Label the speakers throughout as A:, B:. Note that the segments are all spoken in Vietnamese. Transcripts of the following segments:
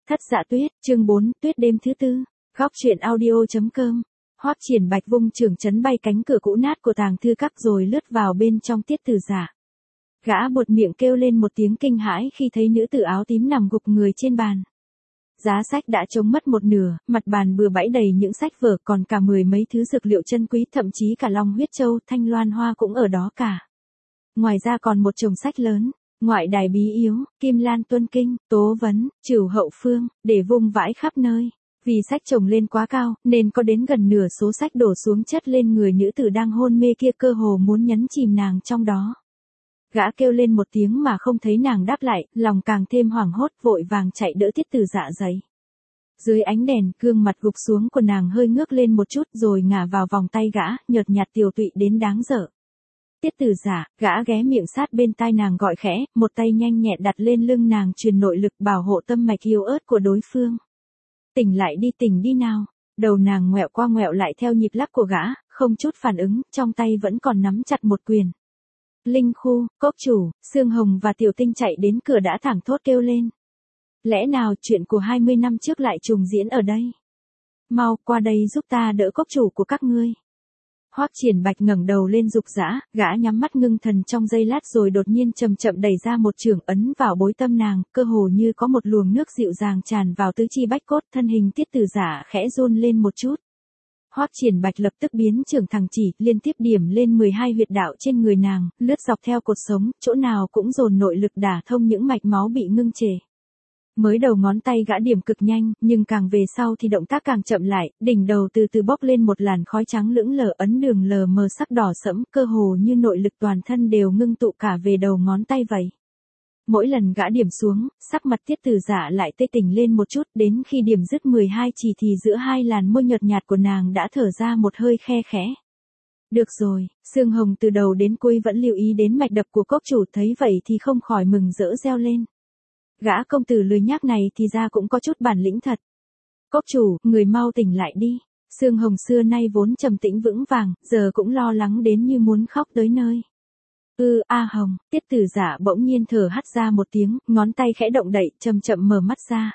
A: Thất Dạ Tuyết, chương 4, Tuyết đêm thứ tư. Góc truyện audio.com. Hoắc Triển Bạch vung trường chấn bay cánh cửa cũ nát của tàng thư các rồi lướt vào bên trong Tiết Tử Dạ. Gã buột miệng kêu lên một tiếng kinh hãi khi thấy nữ tử áo tím nằm gục người trên bàn. Giá sách đã trống mất một nửa, mặt bàn bừa bãi đầy những sách vở, còn cả mười mấy thứ dược liệu chân quý, thậm chí cả long huyết châu, thanh loan hoa cũng ở đó cả. Ngoài ra còn một chồng sách lớn, Ngoại đài bí yếu, Kim Lan tuân kinh, Tố vấn, Trửu hậu phương, để vung vãi khắp nơi. Vì sách chồng lên quá cao, nên có đến gần nửa số sách đổ xuống chất lên người nữ tử đang hôn mê kia, cơ hồ muốn nhấn chìm nàng trong đó. Gã kêu lên một tiếng mà không thấy nàng đáp lại, lòng càng thêm hoảng hốt, vội vàng chạy đỡ Tiết Tử Dạ dậy. Dưới ánh đèn, gương mặt gục xuống của nàng hơi ngước lên một chút rồi ngả vào vòng tay gã, nhợt nhạt tiều tụy đến đáng sợ. Tiết Tử Dạ, gã ghé miệng sát bên tai nàng gọi khẽ, một tay nhanh nhẹn đặt lên lưng nàng truyền nội lực bảo hộ tâm mạch yếu ớt của đối phương. Tỉnh lại đi, tỉnh đi nào. Đầu nàng ngoẹo qua ngoẹo lại theo nhịp lắc của gã, không chút phản ứng, trong tay vẫn còn nắm chặt một quyền. Linh Khu, Cốc Chủ, Sương Hồng và Tiểu Tinh chạy đến cửa đã thảng thốt kêu lên. Lẽ nào chuyện của 20 năm trước lại trùng diễn ở đây? Mau, qua đây giúp ta đỡ Cốc Chủ của các ngươi. Hoắc Triển Bạch ngẩng đầu lên dục dã, gã nhắm mắt ngưng thần trong giây lát rồi đột nhiên chậm chậm đẩy ra một chưởng ấn vào bối tâm nàng, cơ hồ như có một luồng nước dịu dàng tràn vào tứ chi bách cốt, thân hình Tiết Tử Dạ khẽ run lên một chút. Hoắc Triển Bạch lập tức biến chưởng thẳng chỉ, liên tiếp điểm lên 12 huyệt đạo trên người nàng, lướt dọc theo cột sống, chỗ nào cũng dồn nội lực đả thông những mạch máu bị ngưng trệ. Mới đầu ngón tay gã điểm cực nhanh, nhưng càng về sau thì động tác càng chậm lại, đỉnh đầu từ từ bốc lên một làn khói trắng lững lờ, ấn đường lờ mờ sắc đỏ sẫm, cơ hồ như nội lực toàn thân đều ngưng tụ cả về đầu ngón tay vậy. Mỗi lần gã điểm xuống, sắc mặt Tiết Tử Dạ lại tê tỉnh lên một chút, đến khi điểm dứt 12 chỉ thì giữa hai làn môi nhợt nhạt của nàng đã thở ra một hơi khe khẽ. Được rồi, Sương Hồng từ đầu đến cuối vẫn lưu ý đến mạch đập của Cốc Chủ, thấy vậy thì không khỏi mừng rỡ reo lên. Gã công tử lười nhác này thì ra cũng có chút bản lĩnh thật. Cốc Chủ, người mau tỉnh lại đi. Sương Hồng xưa nay vốn trầm tĩnh vững vàng, giờ cũng lo lắng đến như muốn khóc tới nơi. Hồng, Tiết Tử Dạ bỗng nhiên thở hắt ra một tiếng, ngón tay khẽ động đậy, chậm chậm mở mắt ra.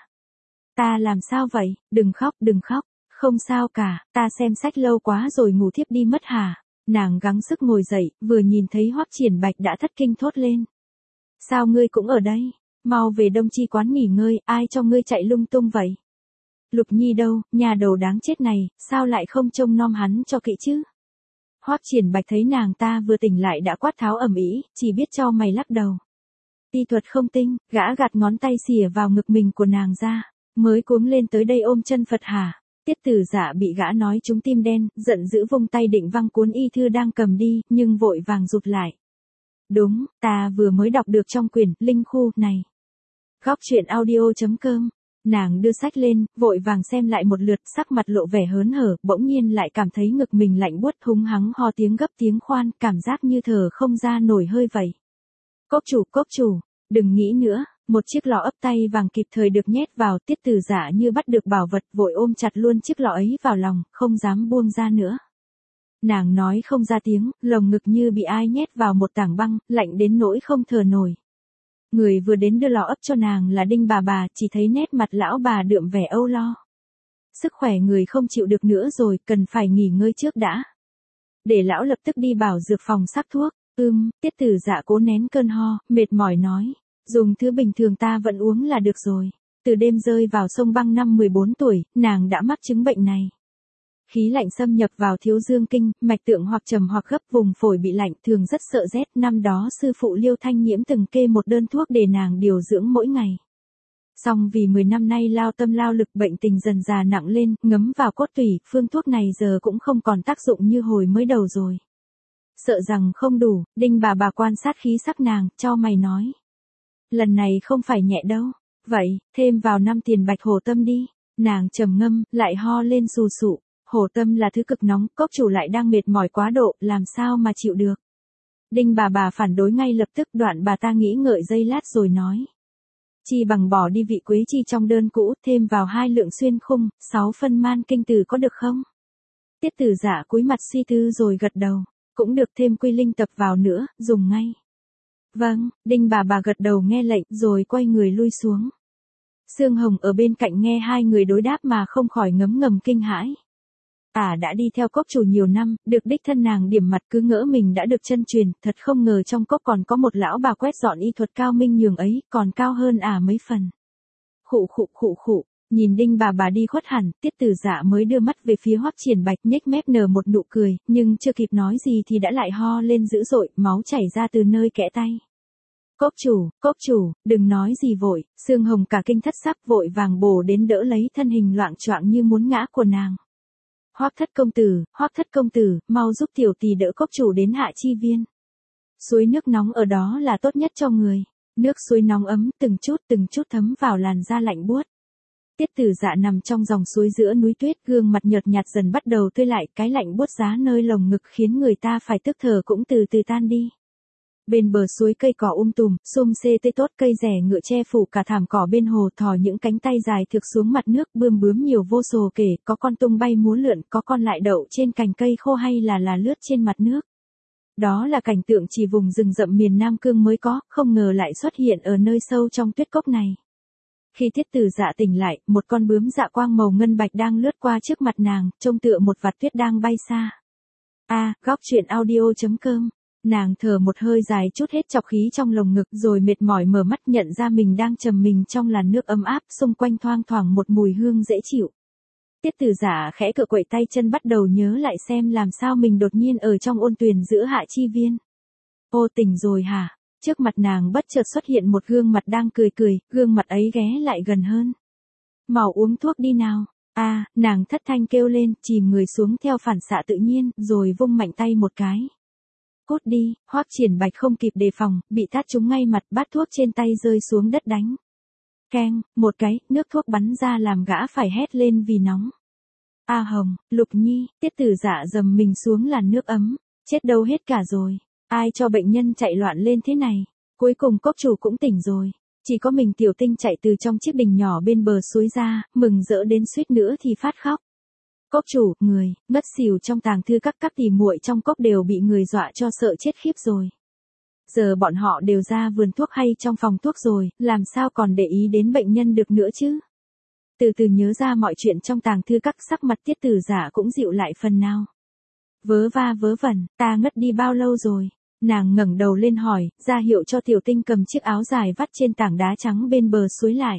A: Ta làm sao vậy? Đừng khóc, đừng khóc. Không sao cả, ta xem sách lâu quá rồi ngủ thiếp đi mất hả? Nàng gắng sức ngồi dậy, vừa nhìn thấy Hoắc Triển Bạch đã thất kinh thốt lên. Sao ngươi cũng ở đây? Mau về Đông Chi quán nghỉ ngơi, ai cho ngươi chạy lung tung vậy? Lục Nhi đâu, nhà đầu đáng chết này, sao lại không trông nom hắn cho kỹ chứ? Hoắc Triển Bạch thấy nàng ta vừa tỉnh lại đã quát tháo ầm ĩ, chỉ biết cho mày lắc đầu. Y thuật không tinh, gã gạt ngón tay xìa vào ngực mình của nàng ra, mới cuống lên tới đây ôm chân Phật hả? Tiết Tử Dạ bị gã nói trúng tim đen, giận dữ vung tay định văng cuốn y thư đang cầm đi, nhưng vội vàng rụt lại. Đúng, ta vừa mới đọc được trong quyển Linh Khu này. Góc truyện audio.com. Nàng đưa sách lên, vội vàng xem lại một lượt, sắc mặt lộ vẻ hớn hở, bỗng nhiên lại cảm thấy ngực mình lạnh buốt, húng hắng ho tiếng gấp tiếng khoan, cảm giác như thở không ra nổi hơi vậy. Cốc chủ, đừng nghĩ nữa. Một chiếc lọ ấp tay vàng kịp thời được nhét vào, Tiết Tử Dạ như bắt được bảo vật, vội ôm chặt luôn chiếc lọ ấy vào lòng, không dám buông ra nữa. Nàng nói không ra tiếng, lồng ngực như bị ai nhét vào một tảng băng, lạnh đến nỗi không thở nổi. Người vừa đến đưa lọ ấp cho nàng là Đinh bà, chỉ thấy nét mặt lão bà đượm vẻ âu lo. Sức khỏe người không chịu được nữa rồi, cần phải nghỉ ngơi trước đã. Để lão lập tức đi bảo dược phòng sắc thuốc. Tiết Tử Dạ cố nén cơn ho, mệt mỏi nói. Dùng thứ bình thường ta vẫn uống là được rồi. Từ đêm rơi vào sông băng năm 14 tuổi, nàng đã mắc chứng bệnh này. Khí lạnh xâm nhập vào thiếu dương kinh, mạch tượng hoặc trầm hoặc gấp, vùng phổi bị lạnh, thường rất sợ rét. Năm đó sư phụ Liêu Thanh Nhiễm từng kê một đơn thuốc để nàng điều dưỡng mỗi ngày. Song vì 10 năm nay lao tâm lao lực, bệnh tình dần dà nặng lên, ngấm vào cốt tủy, phương thuốc này giờ cũng không còn tác dụng như hồi mới đầu rồi. Sợ rằng không đủ, Đinh bà quan sát khí sắc nàng, cho mày nói. Lần này không phải nhẹ đâu. Vậy, thêm vào 5 tiền bạch hồ tâm đi. Nàng trầm ngâm, lại ho lên sù sụ. Hồ tâm là thứ cực nóng, Cốc Chủ lại đang mệt mỏi quá độ, làm sao mà chịu được. Đinh bà phản đối ngay lập tức, đoạn bà ta nghĩ ngợi giây lát rồi nói. Chi bằng bỏ đi vị quế chi trong đơn cũ, thêm vào 2 lượng xuyên khung, 6 phân man kinh từ có được không? Tiết Tử Dạ cúi mặt suy tư rồi gật đầu. Cũng được, thêm quy linh tập vào nữa, dùng ngay. Vâng, Đinh bà gật đầu nghe lệnh rồi quay người lui xuống. Sương Hồng ở bên cạnh nghe hai người đối đáp mà không khỏi ngấm ngầm kinh hãi. Đã đi theo cốc chủ nhiều năm, được đích thân nàng điểm mặt cứ ngỡ mình đã được chân truyền, thật không ngờ trong cốc còn có một lão bà quét dọn y thuật cao minh nhường ấy, còn cao hơn mấy phần. Khụ, nhìn Đinh bà đi khuất hẳn, Tiết Tử Dạ mới đưa mắt về phía Hoắc Triển Bạch nhếch mép nở một nụ cười, nhưng chưa kịp nói gì thì đã lại ho lên dữ dội, máu chảy ra từ nơi kẽ tay. Cốc chủ, đừng nói gì vội, Sương Hồng cả kinh thất sắc vội vàng bổ đến đỡ lấy thân hình loạng choạng như muốn ngã của nàng. Hoắc thất công tử, mau giúp tiểu tỷ đỡ cốc chủ đến Hạ Chi Viên. Suối nước nóng ở đó là tốt nhất cho người. Nước suối nóng ấm, từng chút thấm vào làn da lạnh buốt. Tiết Tử Dạ nằm trong dòng suối giữa núi tuyết, gương mặt nhợt nhạt dần bắt đầu tươi lại, cái lạnh buốt giá nơi lồng ngực khiến người ta phải tức thở cũng từ từ tan đi. Bên bờ suối cây cỏ tùm, tê tốt, cây rẻ ngựa che phủ cả thảm cỏ bên hồ, thò những cánh tay dài thực xuống mặt nước, bươm bướm nhiều vô số kể, có con tung bay múa lượn, có con lại đậu trên cành cây khô hay là lướt trên mặt nước. Đó là cảnh tượng chỉ vùng rừng rậm miền Nam Cương mới có, không ngờ lại xuất hiện ở nơi sâu trong tuyết cốc này. Khi Tiết Tử Dạ tỉnh lại, một con bướm dạ quang màu ngân bạch đang lướt qua trước mặt nàng, trông tựa một vạt tuyết đang bay xa. Góc truyện audio.com. Nàng thở một hơi dài chút hết trọc khí trong lồng ngực rồi mệt mỏi mở mắt nhận ra mình đang trầm mình trong làn nước ấm áp, xung quanh thoang thoảng một mùi hương dễ chịu. Tiết Tử Dạ khẽ cựa quậy tay chân bắt đầu nhớ lại xem làm sao mình đột nhiên ở trong ôn tuyền giữa Hạ Chi Viên. Ô tỉnh rồi hả? Trước mặt nàng bất chợt xuất hiện một gương mặt đang cười, gương mặt ấy ghé lại gần hơn. Mau uống thuốc đi nào. Nàng thất thanh kêu lên, chìm người xuống theo phản xạ tự nhiên, rồi vung mạnh tay một cái. Cút đi, Hoắc Triển Bạch không kịp đề phòng, bị tát trúng ngay mặt, bát thuốc trên tay rơi xuống đất đánh. Keng, một cái, nước thuốc bắn ra làm gã phải hét lên vì nóng. Hồng, Lục Nhi, Tiết Tử Dạ dầm mình xuống làn nước ấm, chết đâu hết cả rồi, ai cho bệnh nhân chạy loạn lên thế này, cuối cùng cốc chủ cũng tỉnh rồi, chỉ có mình Tiểu Tinh chạy từ trong chiếc đình nhỏ bên bờ suối ra, mừng rỡ đến suýt nữa thì phát khóc. Cốc chủ, người, ngất xỉu trong tàng thư các tỷ muội trong cốc đều bị người dọa cho sợ chết khiếp rồi. Giờ bọn họ đều ra vườn thuốc hay trong phòng thuốc rồi, làm sao còn để ý đến bệnh nhân được nữa chứ? Từ từ nhớ ra mọi chuyện trong tàng thư các, sắc mặt Tiết Tử Dạ cũng dịu lại phần nào. Vớ va vớ vẩn, ta ngất đi bao lâu rồi? Nàng ngẩng đầu lên hỏi, ra hiệu cho Tiểu Tinh cầm chiếc áo dài vắt trên tảng đá trắng bên bờ suối lại.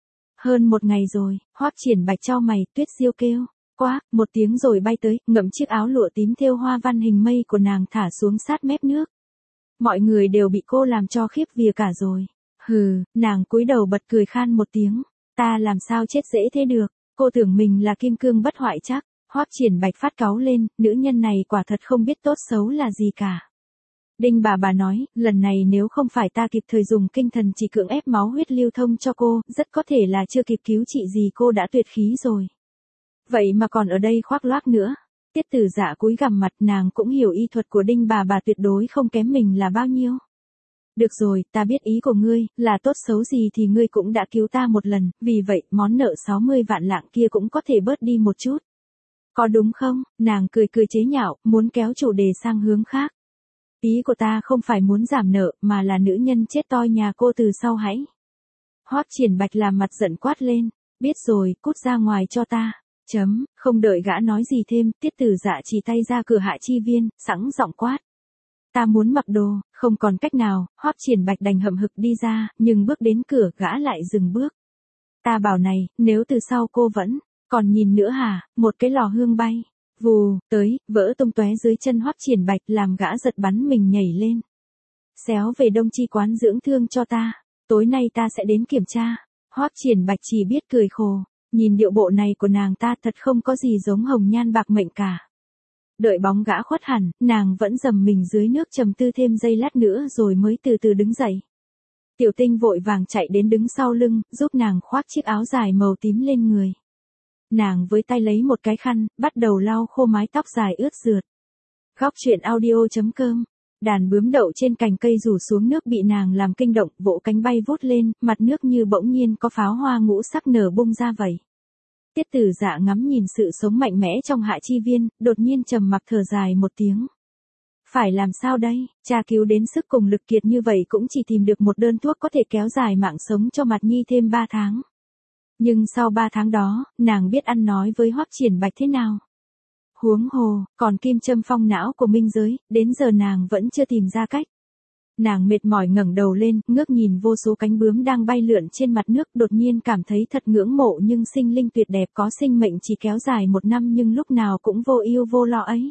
A: Hơn một ngày rồi, Hoắc Triển Bạch chau mày, Tuyết Diêu kêu. Quá, một tiếng rồi bay tới, ngậm chiếc áo lụa tím thêu hoa văn hình mây của nàng thả xuống sát mép nước. Mọi người đều bị cô làm cho khiếp vía cả rồi. Nàng cúi đầu bật cười khan một tiếng. Ta làm sao chết dễ thế được, cô tưởng mình là kim cương bất hoại chắc. Hoắc Triển Bạch phát cáu lên, nữ nhân này quả thật không biết tốt xấu là gì cả. Đinh bà nói, lần này nếu không phải ta kịp thời dùng kinh thần chỉ cưỡng ép máu huyết lưu thông cho cô, rất có thể là chưa kịp cứu trị gì cô đã tuyệt khí rồi. Vậy mà còn ở đây khoác loác nữa. Tiết Tử Dạ cúi gằm mặt, nàng cũng hiểu y thuật của Đinh bà tuyệt đối không kém mình là bao nhiêu. Được rồi, ta biết ý của ngươi, là tốt xấu gì thì ngươi cũng đã cứu ta một lần, vì vậy món nợ 60 vạn lạng kia cũng có thể bớt đi một chút. Có đúng không? Nàng cười chế nhạo, muốn kéo chủ đề sang hướng khác. Ý của ta không phải muốn giảm nợ, mà là nữ nhân chết toi nhà cô từ sau hãy. Hoắc Triển Bạch làm mặt giận quát lên, biết rồi, cút ra ngoài cho ta. Không đợi gã nói gì thêm, Tiết Tử Dạ chỉ tay ra cửa Hạ Chi Viên, sẵn giọng quát. Ta muốn mặc đồ, không còn cách nào, Hoắc Triển Bạch đành hậm hực đi ra, nhưng bước đến cửa gã lại dừng bước. Ta bảo này, nếu từ sau cô vẫn còn nhìn nữa hả? Một cái lò hương bay, vù, tới, vỡ tung tóe dưới chân Hoắc Triển Bạch làm gã giật bắn mình nhảy lên. Xéo về Đông Chi quán dưỡng thương cho ta, tối nay ta sẽ đến kiểm tra. Hoắc Triển Bạch chỉ biết cười khổ. Nhìn điệu bộ này của nàng ta thật không có gì giống hồng nhan bạc mệnh cả. Đợi bóng gã khuất hẳn, nàng vẫn dầm mình dưới nước trầm tư thêm giây lát nữa rồi mới từ từ đứng dậy. Tiểu Tinh vội vàng chạy đến đứng sau lưng, giúp nàng khoác chiếc áo dài màu tím lên người. Nàng với tay lấy một cái khăn, bắt đầu lau khô mái tóc dài ướt rượt. Góc truyện audio.com. Đàn bướm đậu trên cành cây rủ xuống nước bị nàng làm kinh động, vỗ cánh bay vút lên, mặt nước như bỗng nhiên có pháo hoa ngũ sắc nở bung ra vậy. Tiết Tử Dạ ngắm nhìn sự sống mạnh mẽ trong Hạ Chi Viên, đột nhiên trầm mặc thở dài một tiếng. Phải làm sao đây, cha cứu đến sức cùng lực kiệt như vậy cũng chỉ tìm được một đơn thuốc có thể kéo dài mạng sống cho Mạt Nhi thêm 3 tháng. Nhưng sau 3 tháng đó, nàng biết ăn nói với Hoắc Triển Bạch thế nào. Huống hồ, còn kim châm phong não của minh giới, đến giờ nàng vẫn chưa tìm ra cách. Nàng mệt mỏi ngẩng đầu lên, ngước nhìn vô số cánh bướm đang bay lượn trên mặt nước, đột nhiên cảm thấy thật ngưỡng mộ nhưng sinh linh tuyệt đẹp có sinh mệnh chỉ kéo dài 1 năm nhưng lúc nào cũng vô ưu vô lo ấy.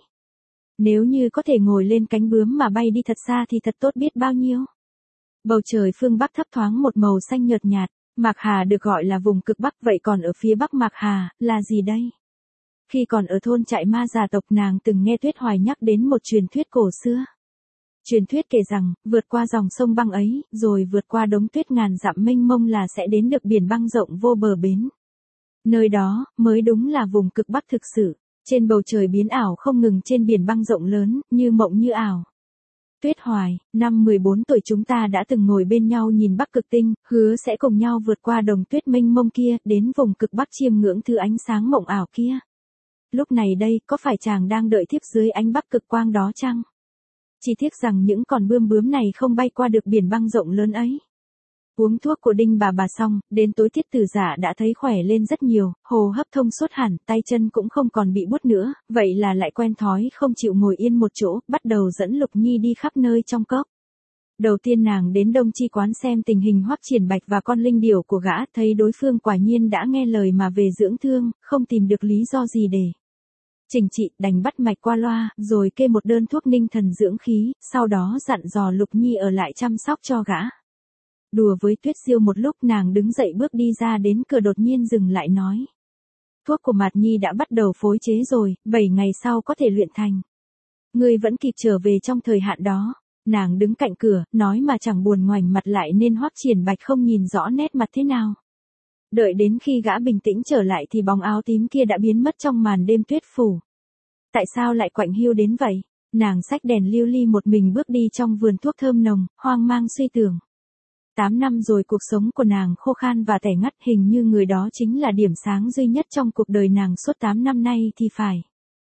A: Nếu như có thể ngồi lên cánh bướm mà bay đi thật xa thì thật tốt biết bao nhiêu. Bầu trời phương Bắc thấp thoáng một màu xanh nhợt nhạt, Mạc Hà được gọi là vùng cực Bắc, vậy còn ở phía Bắc Mạc Hà, là gì đây? Khi còn ở thôn trại ma già tộc nàng từng nghe Tuyết Hoài nhắc đến một truyền thuyết cổ xưa. Truyền thuyết kể rằng, vượt qua dòng sông băng ấy, rồi vượt qua đống tuyết ngàn dặm mênh mông là sẽ đến được biển băng rộng vô bờ bến. Nơi đó, mới đúng là vùng cực Bắc thực sự. Trên bầu trời biến ảo không ngừng trên biển băng rộng lớn, như mộng như ảo. Tuyết Hoài, năm 14 tuổi chúng ta đã từng ngồi bên nhau nhìn Bắc Cực Tinh, hứa sẽ cùng nhau vượt qua đồng tuyết mênh mông kia, đến vùng cực Bắc chiêm ngưỡng thứ ánh sáng mộng ảo kia. Lúc này đây, có phải chàng đang đợi thiếp dưới ánh Bắc cực quang đó chăng? Chỉ tiếc rằng những con bướm bướm này không bay qua được biển băng rộng lớn ấy. Uống thuốc của Đinh bà xong, đến tối Tiết Tử Dạ đã thấy khỏe lên rất nhiều, hô hấp thông suốt hẳn, tay chân cũng không còn bị buốt nữa, vậy là lại quen thói không chịu ngồi yên một chỗ, bắt đầu dẫn Lục Nhi đi khắp nơi trong cốc. Đầu tiên nàng đến Đông Chi quán xem tình hình Hoắc Triển Bạch và con linh điểu của gã, thấy đối phương quả nhiên đã nghe lời mà về dưỡng thương, không tìm được lý do gì để chỉnh trị, đành bắt mạch qua loa, rồi kê một đơn thuốc ninh thần dưỡng khí, sau đó dặn dò Lục Nhi ở lại chăm sóc cho gã. Đùa với Tuyết Siêu một lúc, nàng đứng dậy bước đi ra đến cửa đột nhiên dừng lại nói. Thuốc của Mạt Nhi đã bắt đầu phối chế rồi, 7 ngày sau có thể luyện thành. Ngươi vẫn kịp trở về trong thời hạn đó. Nàng đứng cạnh cửa, nói mà chẳng buồn ngoảnh mặt lại nên Hoắc Triển Bạch không nhìn rõ nét mặt thế nào. Đợi đến khi gã bình tĩnh trở lại thì bóng áo tím kia đã biến mất trong màn đêm tuyết phủ. Tại sao lại quạnh hiu đến vậy? Nàng xách đèn lưu ly một mình bước đi trong vườn thuốc thơm nồng, hoang mang suy tưởng. 8 năm rồi cuộc sống của nàng khô khan và tẻ ngắt, hình như người đó chính là điểm sáng duy nhất trong cuộc đời nàng suốt 8 năm nay thì phải.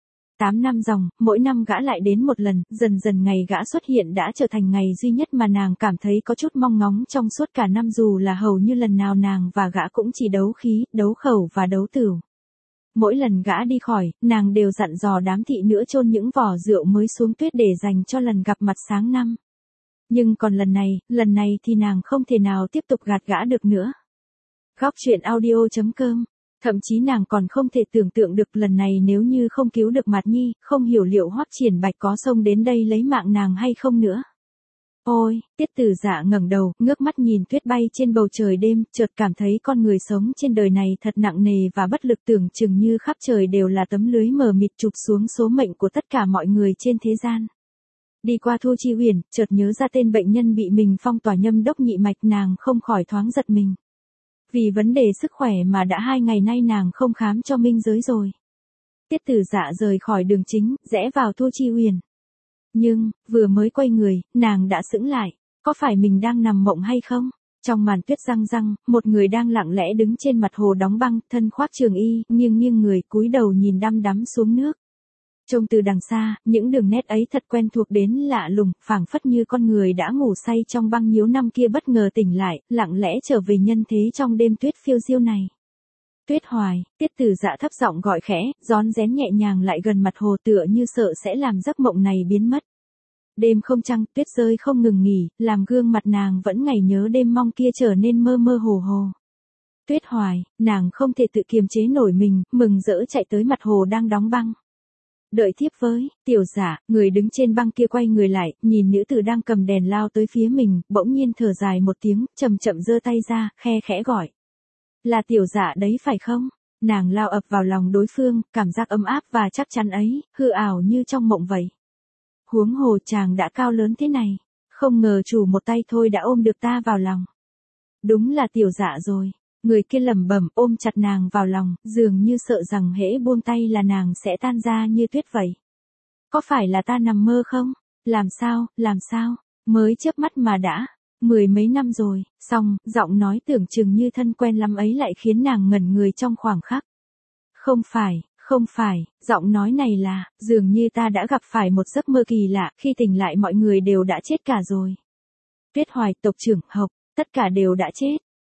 A: 8 năm dòng, mỗi năm gã lại đến một lần, dần dần ngày gã xuất hiện đã trở thành ngày duy nhất mà nàng cảm thấy có chút mong ngóng trong suốt cả năm, dù là hầu như lần nào nàng và gã cũng chỉ đấu khí, đấu khẩu và đấu tửu. Mỗi lần gã đi khỏi, nàng đều dặn dò đám thị nữ chôn những vỏ rượu mới xuống tuyết để dành cho lần gặp mặt sáng năm. Nhưng còn lần này thì nàng không thể nào tiếp tục gạt gã được nữa. Góc truyện audio.com. Thậm chí nàng còn không thể tưởng tượng được lần này nếu như không cứu được Mạt Nhi, không hiểu liệu Hoắc Triển Bạch có xông đến đây lấy mạng nàng hay không nữa. Ôi, Tiết Tử Dạ ngẩng đầu, ngước mắt nhìn tuyết bay trên bầu trời đêm, chợt cảm thấy con người sống trên đời này thật nặng nề và bất lực, tưởng chừng như khắp trời đều là tấm lưới mờ mịt chụp xuống số mệnh của tất cả mọi người trên thế gian. Đi qua Thu Chi Huyền, chợt nhớ ra tên bệnh nhân bị mình phong tỏa Nhâm Đốc nhị mạch, nàng không khỏi thoáng giật mình. Vì vấn đề sức khỏe mà đã 2 ngày nay nàng không khám cho minh giới rồi. Tiết Tử Dạ rời khỏi đường chính, rẽ vào Thu Chi Huyền. Nhưng, vừa mới quay người, nàng đã sững lại. Có phải mình đang nằm mộng hay không? Trong màn tuyết răng răng, một người đang lặng lẽ đứng trên mặt hồ đóng băng, thân khoác trường y, nghiêng người, cúi đầu nhìn đăm đắm xuống nước. Trông từ đằng xa, những đường nét ấy thật quen thuộc đến lạ lùng, phảng phất như con người đã ngủ say trong băng nhiêu năm kia bất ngờ tỉnh lại, lặng lẽ trở về nhân thế trong đêm tuyết phiêu diêu này. Tuyết Hoài, Tiết Tử Dạ thấp giọng gọi khẽ, rón rén nhẹ nhàng lại gần mặt hồ, tựa như sợ sẽ làm giấc mộng này biến mất. Đêm không trăng, tuyết rơi không ngừng nghỉ, làm gương mặt nàng vẫn ngày nhớ đêm mong kia trở nên mơ mơ hồ hồ. Tuyết Hoài, nàng không thể tự kiềm chế nổi mình, mừng rỡ chạy tới mặt hồ đang đóng băng. Đợi thiếp với. Tiểu Dạ, người đứng trên băng kia quay người lại, nhìn nữ tử đang cầm đèn lao tới phía mình, bỗng nhiên thở dài một tiếng, chậm chậm giơ tay ra, khe khẽ gọi. Là Tiểu Dạ đấy phải không? Nàng lao ập vào lòng đối phương, cảm giác ấm áp và chắc chắn ấy, hư ảo như trong mộng vậy. Huống hồ chàng đã cao lớn thế này, không ngờ chủ một tay thôi đã ôm được ta vào lòng. Đúng là Tiểu Dạ rồi. Người kia lẩm bẩm, ôm chặt nàng vào lòng, dường như sợ rằng hễ buông tay là nàng sẽ tan ra như tuyết vậy. Có phải là ta nằm mơ không? Làm sao, mới chớp mắt mà đã 10 mấy năm rồi. Xong, giọng nói tưởng chừng như thân quen lắm ấy lại khiến nàng ngẩn người trong khoảng khắc. Không phải, giọng nói này là, dường như ta đã gặp phải một giấc mơ kỳ lạ, khi tỉnh lại mọi người đều đã chết cả rồi. Tuyết Hoài, tộc trưởng, Hộc, tất cả đều đã chết.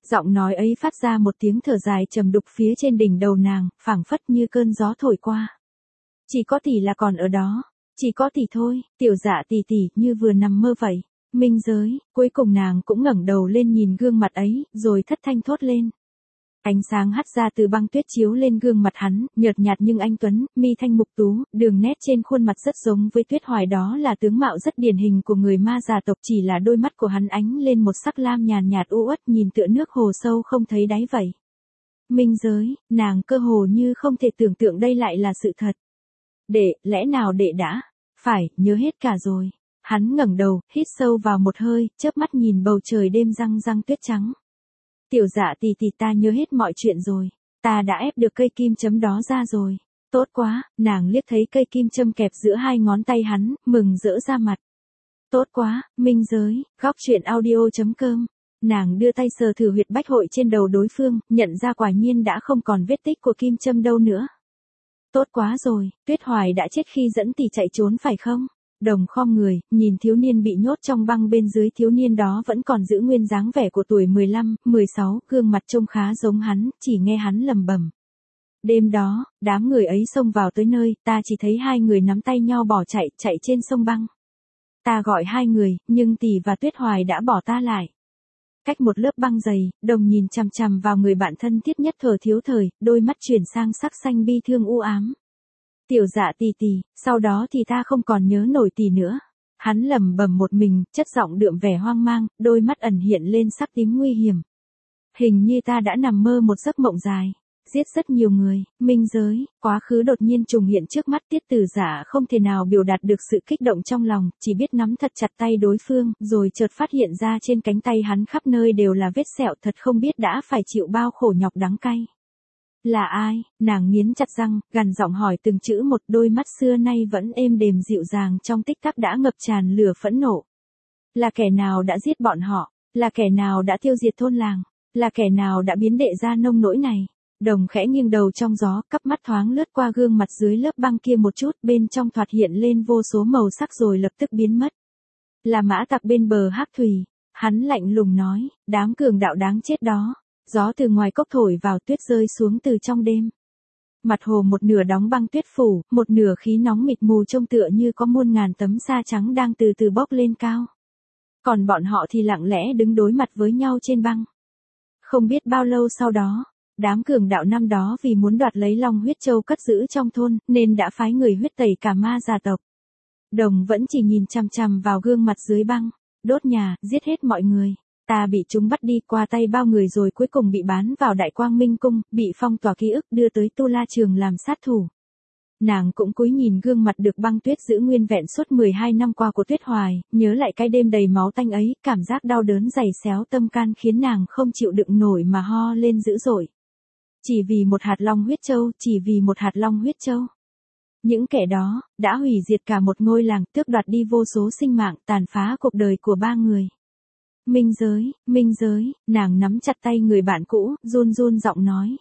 A: Giọng nói ấy phát ra một tiếng thở dài trầm đục phía trên đỉnh đầu nàng, phảng phất như cơn gió thổi qua. Chỉ có tỷ là còn ở đó, chỉ có tỷ thôi, Tiểu Dạ tỷ tỷ như vừa nằm mơ vậy. Minh giới, cuối cùng nàng cũng ngẩng đầu lên nhìn gương mặt ấy, rồi thất thanh thốt lên. Ánh sáng hắt ra từ băng tuyết chiếu lên gương mặt hắn, nhợt nhạt nhưng anh tuấn, mi thanh mục tú, đường nét trên khuôn mặt rất giống với Tuyết Hoài, đó là tướng mạo rất điển hình của người ma già tộc, chỉ là đôi mắt của hắn ánh lên một sắc lam nhàn nhạt u uất, nhìn tựa nước hồ sâu không thấy đáy vậy. Minh giới, nàng cơ hồ như không thể tưởng tượng đây lại là sự thật. Đệ, lẽ nào đệ đã? Phải, nhớ hết cả rồi. Hắn ngẩng đầu, hít sâu vào một hơi, chớp mắt nhìn bầu trời đêm răng răng tuyết trắng. Tiểu Dạ tỷ tỷ, ta nhớ hết mọi chuyện rồi. Ta đã ép được cây kim châm đó ra rồi. Tốt quá, nàng liếc thấy cây kim châm kẹp giữa hai ngón tay hắn, mừng rỡ ra mặt. Tốt quá, Minh giới, góc truyện audio.com. Nàng đưa tay sờ thử huyệt bách hội trên đầu đối phương, nhận ra quả nhiên đã không còn vết tích của kim châm đâu nữa. Tốt quá rồi, Tuyết Hoài đã chết khi dẫn tỷ chạy trốn phải không? Đồng khom người, nhìn thiếu niên bị nhốt trong băng bên dưới, thiếu niên đó vẫn còn giữ nguyên dáng vẻ của tuổi 15, 16, gương mặt trông khá giống hắn, chỉ nghe hắn lầm bầm. Đêm đó, đám người ấy xông vào tới nơi, ta chỉ thấy hai người nắm tay nhau bỏ chạy, chạy trên sông băng. Ta gọi hai người, nhưng tỷ và Tuyết Hoài đã bỏ ta lại. Cách một lớp băng dày, Đồng nhìn chằm chằm vào người bạn thân thiết nhất thở thiếu thời, đôi mắt chuyển sang sắc xanh bi thương u ám. Tiểu Dạ tỷ tỷ, sau đó thì ta không còn nhớ nổi tỷ nữa. Hắn lẩm bẩm một mình, chất giọng đượm vẻ hoang mang, đôi mắt ẩn hiện lên sắc tím nguy hiểm. Hình như ta đã nằm mơ một giấc mộng dài, giết rất nhiều người, minh giới, quá khứ đột nhiên trùng hiện trước mắt. Tiết Tử Giả không thể nào biểu đạt được sự kích động trong lòng, chỉ biết nắm thật chặt tay đối phương, rồi chợt phát hiện ra trên cánh tay hắn khắp nơi đều là vết sẹo, thật không biết đã phải chịu bao khổ nhọc đắng cay. Là ai? Nàng nghiến chặt răng, gằn giọng hỏi từng chữ một, đôi mắt xưa nay vẫn êm đềm dịu dàng trong tích tắc đã ngập tràn lửa phẫn nộ. Là kẻ nào đã giết bọn họ? Là kẻ nào đã tiêu diệt thôn làng? Là kẻ nào đã biến đệ ra nông nỗi này? Đồng khẽ nghiêng đầu trong gió, cắp mắt thoáng lướt qua gương mặt dưới lớp băng kia một chút, bên trong thoạt hiện lên vô số màu sắc rồi lập tức biến mất. Là mã tặc bên bờ Hắc Thủy. Hắn lạnh lùng nói, đám cường đạo đáng chết đó. Gió từ ngoài cốc thổi vào, tuyết rơi xuống từ trong đêm. Mặt hồ một nửa đóng băng tuyết phủ, một nửa khí nóng mịt mù trông tựa như có muôn ngàn tấm sa trắng đang từ từ bốc lên cao. Còn bọn họ thì lặng lẽ đứng đối mặt với nhau trên băng. Không biết bao lâu sau đó, đám cường đạo năm đó vì muốn đoạt lấy Long Huyết Châu cất giữ trong thôn, nên đã phái người huyết tẩy cả ma gia tộc. Đồng vẫn chỉ nhìn chằm chằm vào gương mặt dưới băng, đốt nhà, giết hết mọi người. Ta bị chúng bắt đi qua tay bao người rồi cuối cùng bị bán vào Đại Quang Minh Cung, bị phong tỏa ký ức đưa tới Tu La Trường làm sát thủ. Nàng cũng cúi nhìn gương mặt được băng tuyết giữ nguyên vẹn suốt 12 năm qua của Tuyết Hoài, nhớ lại cái đêm đầy máu tanh ấy, cảm giác đau đớn giày xéo tâm can khiến nàng không chịu đựng nổi mà ho lên dữ dội. Chỉ vì một hạt Long Huyết Châu, chỉ vì một hạt Long Huyết Châu. Những kẻ đó, đã hủy diệt cả một ngôi làng, tước đoạt đi vô số sinh mạng, tàn phá cuộc đời của ba người. Minh giới, nàng nắm chặt tay người bạn cũ, run run giọng nói.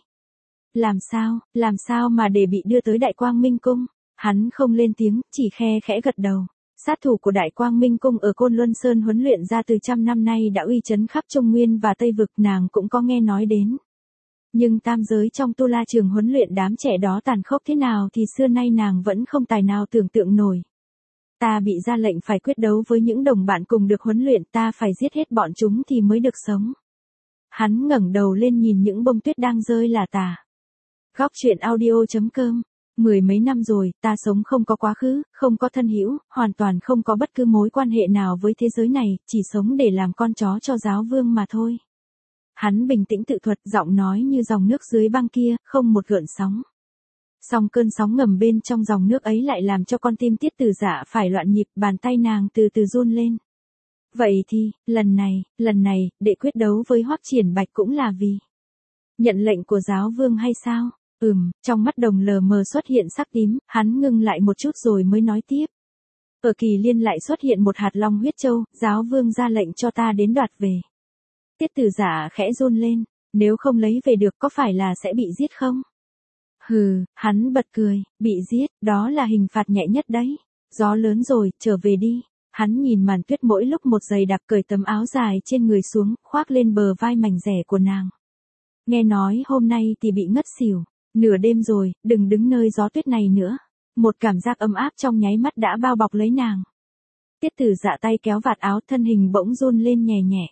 A: Làm sao mà để bị đưa tới Đại Quang Minh Cung? Hắn không lên tiếng, chỉ khe khẽ gật đầu. Sát thủ của Đại Quang Minh Cung ở Côn Luân Sơn huấn luyện ra từ trăm năm nay đã uy chấn khắp Trung Nguyên và Tây Vực, nàng cũng có nghe nói đến. Nhưng tam giới trong Tu La Trường huấn luyện đám trẻ đó tàn khốc thế nào thì xưa nay nàng vẫn không tài nào tưởng tượng nổi. Ta bị ra lệnh phải quyết đấu với những đồng bạn cùng được huấn luyện, ta phải giết hết bọn chúng thì mới được sống. Hắn ngẩng đầu lên nhìn những bông tuyết đang rơi là tả. Góc truyện audio.com. 10 mấy năm rồi, ta sống không có quá khứ, không có thân hữu, hoàn toàn không có bất cứ mối quan hệ nào với thế giới này, chỉ sống để làm con chó cho giáo vương mà thôi. Hắn bình tĩnh tự thuật, giọng nói như dòng nước dưới băng kia, không một gợn sóng. Song cơn sóng ngầm bên trong dòng nước ấy lại làm cho con tim Tiết Tử Dạ phải loạn nhịp, bàn tay nàng từ từ run lên. Vậy thì, lần này, để quyết đấu với Hoắc Triển Bạch cũng là vì nhận lệnh của giáo vương hay sao? Trong mắt Đồng lờ mờ xuất hiện sắc tím, hắn ngưng lại một chút rồi mới nói tiếp. Ở Kỳ Liên lại xuất hiện một hạt Long Huyết Châu, giáo vương ra lệnh cho ta đến đoạt về. Tiết Tử Dạ khẽ run lên, nếu không lấy về được có phải là sẽ bị giết không? Hừ, hắn bật cười, bị giết, đó là hình phạt nhẹ nhất đấy. Gió lớn rồi, trở về đi. Hắn nhìn màn tuyết mỗi lúc một dày đặc, cởi tấm áo dài trên người xuống, khoác lên bờ vai mảnh rẻ của nàng. Nghe nói hôm nay thì bị ngất xỉu, nửa đêm rồi, đừng đứng nơi gió tuyết này nữa. Một cảm giác ấm áp trong nháy mắt đã bao bọc lấy nàng. Tiết Tử Dạ tay kéo vạt áo, thân hình bỗng run lên nhẹ nhẹ.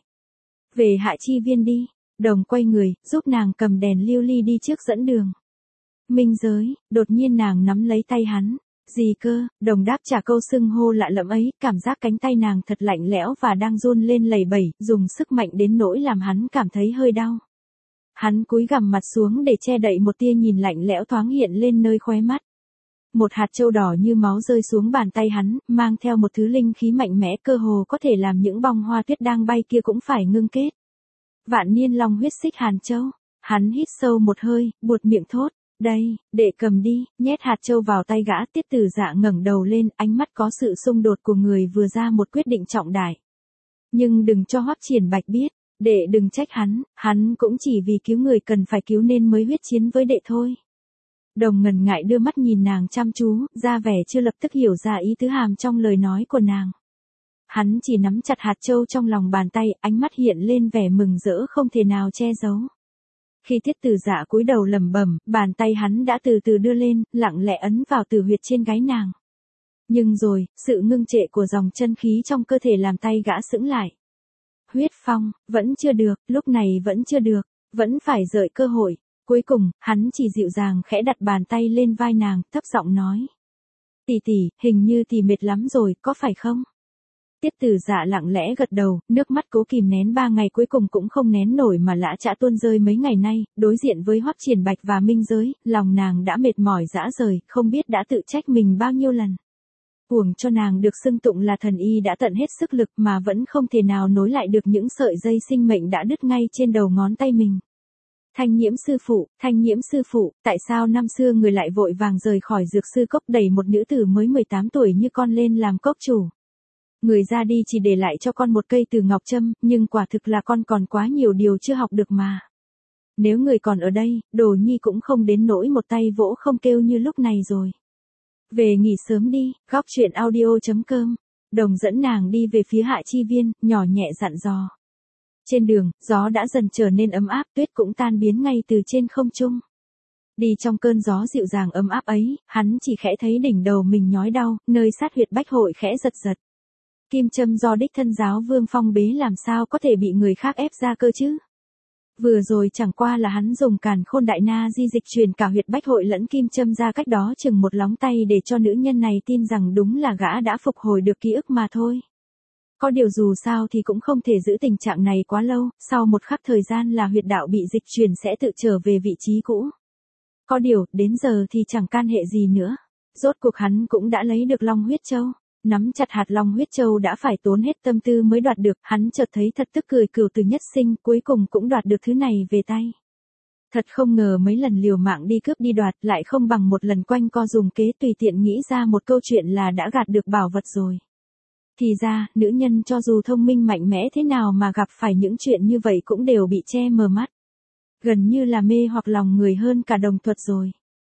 A: Về Hạ Chi Viên đi. Đồng quay người, giúp nàng cầm đèn lưu ly đi trước dẫn đường. Minh Giới, đột nhiên nàng nắm lấy tay hắn. Gì cơ? Đồng đáp trả câu xưng hô lạ lẫm ấy, cảm giác cánh tay nàng thật lạnh lẽo và đang run lên lẩy bẩy, dùng sức mạnh đến nỗi làm hắn cảm thấy hơi đau. Hắn cúi gằm mặt xuống để che đậy một tia nhìn lạnh lẽo thoáng hiện lên nơi khóe mắt. Một hạt châu đỏ như máu rơi xuống bàn tay hắn, mang theo một thứ linh khí mạnh mẽ, cơ hồ có thể làm những bông hoa tuyết đang bay kia cũng phải ngưng kết. Vạn niên long huyết xích hàn châu. Hắn hít sâu một hơi, buột miệng thốt. Đây, để cầm đi, nhét hạt châu vào tay gã. Tiết Tử Dạ ngẩng đầu lên, ánh mắt có sự xung đột của người vừa ra một quyết định trọng đại. Nhưng đừng cho Hoắc Triển Bạch biết, đệ đừng trách hắn cũng chỉ vì cứu người cần phải cứu nên mới huyết chiến với đệ thôi. Đồng ngần ngại đưa mắt nhìn nàng chăm chú, ra vẻ chưa lập tức hiểu ra ý tứ hàm trong lời nói của nàng. Hắn chỉ nắm chặt hạt châu trong lòng bàn tay, ánh mắt hiện lên vẻ mừng rỡ không thể nào che giấu. Khi Tiết Tử Dạ cúi đầu lẩm bẩm, bàn tay hắn đã từ từ đưa lên, lặng lẽ ấn vào tử huyệt trên gáy nàng. Nhưng rồi, sự ngưng trệ của dòng chân khí trong cơ thể làm tay gã sững lại. Huyết phong, vẫn chưa được, lúc này vẫn chưa được, vẫn phải đợi cơ hội. Cuối cùng, hắn chỉ dịu dàng khẽ đặt bàn tay lên vai nàng, thấp giọng nói. Tỷ tỷ, hình như tỷ mệt lắm rồi, có phải không? Tiết Tử Dạ lặng lẽ gật đầu, nước mắt cố kìm nén 3 ngày cuối cùng cũng không nén nổi mà lã chã tuôn rơi mấy ngày nay, đối diện với Hoắc Triển Bạch và Minh Giới, lòng nàng đã mệt mỏi rã rời, không biết đã tự trách mình bao nhiêu lần. Uổng cho nàng được xưng tụng là thần y đã tận hết sức lực mà vẫn không thể nào nối lại được những sợi dây sinh mệnh đã đứt ngay trên đầu ngón tay mình. Thanh Nhiễm sư phụ, tại sao năm xưa người lại vội vàng rời khỏi dược sư cốc đẩy một nữ tử mới 18 tuổi như con lên làm cốc chủ? Người ra đi chỉ để lại cho con một cây từ ngọc trâm, nhưng quả thực là con còn quá nhiều điều chưa học được mà. Nếu người còn ở đây, Đồ Nhi cũng không đến nỗi một tay vỗ không kêu như lúc này rồi. Về nghỉ sớm đi, góc truyện audio.com. Đồng dẫn nàng đi về phía Hạ Chi Viên, nhỏ nhẹ dặn dò. Trên đường, gió đã dần trở nên ấm áp, tuyết cũng tan biến ngay từ trên không trung. Đi trong cơn gió dịu dàng ấm áp ấy, hắn chỉ khẽ thấy đỉnh đầu mình nhói đau, nơi sát huyệt bách hội khẽ giật giật. Kim châm do đích thân giáo Vương Phong bế làm sao có thể bị người khác ép ra cơ chứ? Vừa rồi chẳng qua là hắn dùng Càn Khôn Đại Na Di dịch truyền cả huyệt bách hội lẫn kim châm ra cách đó chừng một lóng tay để cho nữ nhân này tin rằng đúng là gã đã phục hồi được ký ức mà thôi. Có điều dù sao thì cũng không thể giữ tình trạng này quá lâu, sau một khắc thời gian là huyệt đạo bị dịch chuyển sẽ tự trở về vị trí cũ. Có điều, đến giờ thì chẳng can hệ gì nữa. Rốt cuộc hắn cũng đã lấy được Long Huyết Châu. Nắm chặt hạt Long Huyết Châu đã phải tốn hết tâm tư mới đoạt được, hắn chợt thấy thật tức cười, cửu từ nhất sinh, cuối cùng cũng đoạt được thứ này về tay. Thật không ngờ mấy lần liều mạng đi cướp đi đoạt lại không bằng một lần quanh co dùng kế tùy tiện nghĩ ra một câu chuyện là đã gạt được bảo vật rồi. Thì ra, nữ nhân cho dù thông minh mạnh mẽ thế nào mà gặp phải những chuyện như vậy cũng đều bị che mờ mắt. Gần như là mê hoặc lòng người hơn cả đồng thuật rồi.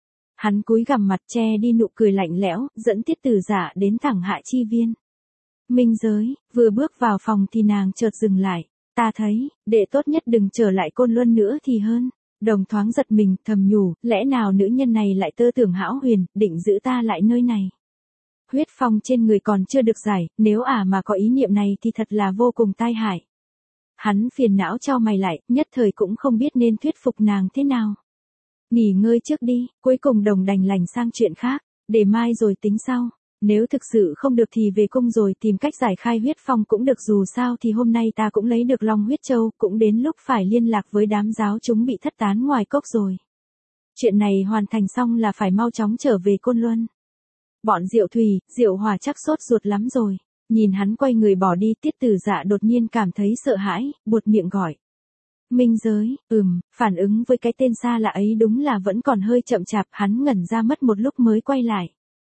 A: Hắn cúi gằm mặt che đi nụ cười lạnh lẽo, dẫn Tiết Tử Dạ đến thẳng Hạ Chi Viên. Minh Giới, vừa bước vào phòng thì nàng chợt dừng lại. Ta thấy, đệ tốt nhất đừng trở lại Côn Luân nữa thì hơn. Đồng thoáng giật mình, thầm nhủ, lẽ nào nữ nhân này lại tơ tưởng hão huyền, định giữ ta lại nơi này. Huyết phong trên người còn chưa được giải, nếu mà có ý niệm này thì thật là vô cùng tai hại. Hắn phiền não chau mày lại, nhất thời cũng không biết nên thuyết phục nàng thế nào. Nghỉ ngơi trước đi, cuối cùng đồng đành lành sang chuyện khác, để mai rồi tính sau. Nếu thực sự không được thì về cung rồi tìm cách giải khai huyết phong cũng được, dù sao thì hôm nay ta cũng lấy được Long Huyết Châu, cũng đến lúc phải liên lạc với đám giáo chúng bị thất tán ngoài cốc rồi. Chuyện này hoàn thành xong là phải mau chóng trở về Côn Luân. Bọn Diệu Thùy, Diệu Hòa chắc sốt ruột lắm rồi. Nhìn hắn quay người bỏ đi, Tiết Tử Dạ đột nhiên cảm thấy sợ hãi, buột miệng gọi. Minh Giới, phản ứng với cái tên xa lạ ấy đúng là vẫn còn hơi chậm chạp, hắn ngẩn ra mất một lúc mới quay lại.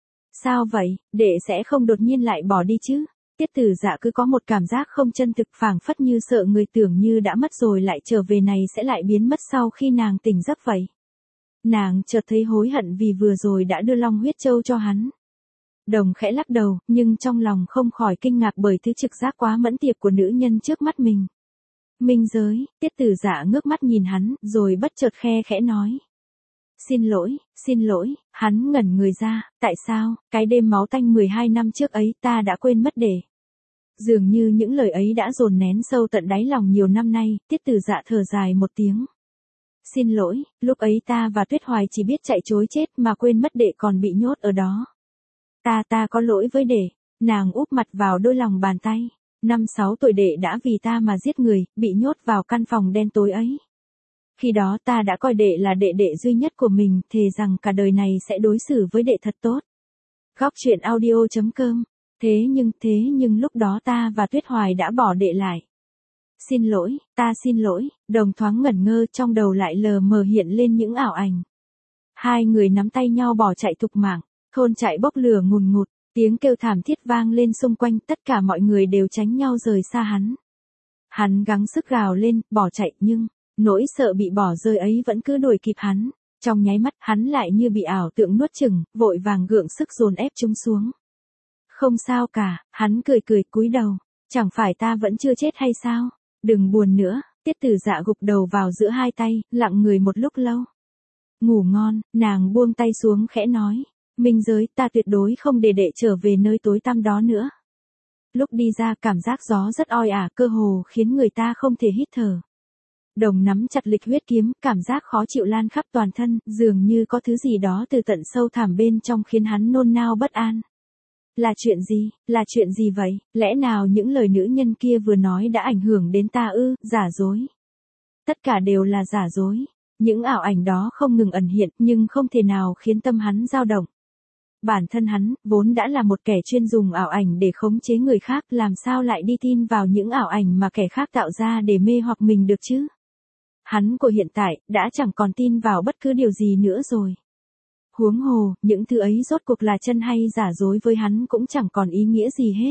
A: Sao vậy, đệ sẽ không đột nhiên lại bỏ đi chứ? Tiết Tử Dạ cứ có một cảm giác không chân thực, phảng phất như sợ người tưởng như đã mất rồi lại trở về này sẽ lại biến mất sau khi nàng tỉnh giấc vậy. Nàng chợt thấy hối hận vì vừa rồi đã đưa Long Huyết Châu cho hắn. Đồng khẽ lắc đầu, nhưng trong lòng không khỏi kinh ngạc bởi thứ trực giác quá mẫn tiệp của nữ nhân trước mắt mình. Minh giới, Tiết Tử Dạ ngước mắt nhìn hắn, rồi bất chợt khe khẽ nói. Xin lỗi, hắn ngẩn người ra, tại sao, cái đêm máu tanh 12 năm trước ấy ta đã quên mất để. Dường như những lời ấy đã dồn nén sâu tận đáy lòng nhiều năm nay, Tiết Tử Dạ thở dài một tiếng. Xin lỗi, lúc ấy ta và Tuyết Hoài chỉ biết chạy trối chết mà quên mất đệ còn bị nhốt ở đó. Ta có lỗi với đệ, nàng úp mặt vào đôi lòng bàn tay. 5-6 tuổi đệ đã vì ta mà giết người, bị nhốt vào căn phòng đen tối ấy. Khi đó ta đã coi đệ là đệ đệ duy nhất của mình, thề rằng cả đời này sẽ đối xử với đệ thật tốt. Góc truyện audio.com. Thế nhưng lúc đó ta và Tuyết Hoài đã bỏ đệ lại. Ta xin lỗi, Đồng thoáng ngẩn ngơ, trong đầu lại lờ mờ hiện lên những ảo ảnh. Hai người nắm tay nhau bỏ chạy thục mạng, thôn trại bốc lửa ngùn ngụt, tiếng kêu thảm thiết vang lên xung quanh, tất cả mọi người đều tránh nhau rời xa hắn. Hắn gắng sức gào lên, bỏ chạy nhưng, nỗi sợ bị bỏ rơi ấy vẫn cứ đuổi kịp hắn. Trong nháy mắt, hắn lại như bị ảo tượng nuốt chửng, vội vàng gượng sức dồn ép chúng xuống. Không sao cả, hắn cười cúi đầu. Chẳng phải ta vẫn chưa chết hay sao? Đừng buồn nữa, Tiết Tử Dạ gục đầu vào giữa hai tay, lặng người một lúc lâu. Ngủ ngon, nàng buông tay xuống khẽ nói. Minh giới, ta tuyệt đối không để đệ trở về nơi tối tăm đó nữa. Lúc đi ra, cảm giác gió rất oi ả, cơ hồ khiến người ta không thể hít thở. Đồng nắm chặt lịch huyết kiếm, cảm giác khó chịu lan khắp toàn thân, dường như có thứ gì đó từ tận sâu thẳm bên trong khiến hắn nôn nao bất an. Là chuyện gì vậy? Lẽ nào những lời nữ nhân kia vừa nói đã ảnh hưởng đến ta ư? Giả dối. Tất cả đều là giả dối. Những ảo ảnh đó không ngừng ẩn hiện, nhưng không thể nào khiến tâm hắn dao động. Bản thân hắn, vốn đã là một kẻ chuyên dùng ảo ảnh để khống chế người khác, làm sao lại đi tin vào những ảo ảnh mà kẻ khác tạo ra để mê hoặc mình được chứ? Hắn của hiện tại, đã chẳng còn tin vào bất cứ điều gì nữa rồi. Huống hồ, những thứ ấy rốt cuộc là chân hay giả dối với hắn cũng chẳng còn ý nghĩa gì hết.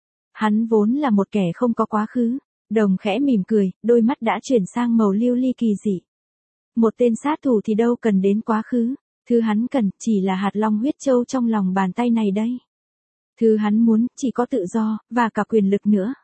A: Hắn vốn là một kẻ không có quá khứ. Đồng khẽ mỉm cười, đôi mắt đã chuyển sang màu lưu ly kỳ dị. Một tên sát thủ thì đâu cần đến quá khứ. Thứ hắn cần chỉ là hạt long huyết châu trong lòng bàn tay này đây. Thứ hắn muốn chỉ có tự do, và cả quyền lực nữa.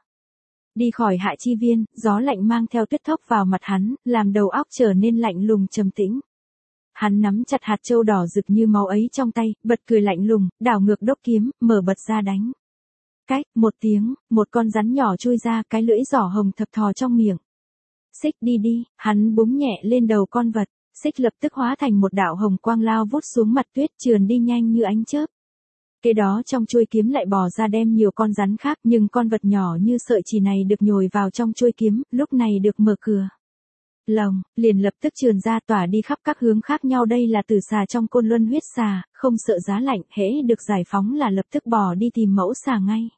A: Đi khỏi Hạ Chi Viên, gió lạnh mang theo tuyết thốc vào mặt hắn, làm đầu óc trở nên lạnh lùng trầm tĩnh. Hắn nắm chặt hạt châu đỏ rực như máu ấy trong tay, bật cười lạnh lùng, đảo ngược đốc kiếm, mở bật ra đánh. Cách, một tiếng, một con rắn nhỏ chui ra, cái lưỡi giỏ hồng thập thò trong miệng. Xích đi, hắn búng nhẹ lên đầu con vật, xích lập tức hóa thành một đạo hồng quang lao vút xuống mặt tuyết, trườn đi nhanh như ánh chớp. Kế đó trong chuôi kiếm lại bò ra đem nhiều con rắn khác, nhưng con vật nhỏ như sợi chỉ này được nhồi vào trong chuôi kiếm, lúc này được mở cửa. Lòng, liền lập tức trườn ra tỏa đi khắp các hướng khác nhau, đây là tử xà trong côn luân huyết xà, không sợ giá lạnh, hễ được giải phóng là lập tức bò đi tìm mẫu xà ngay.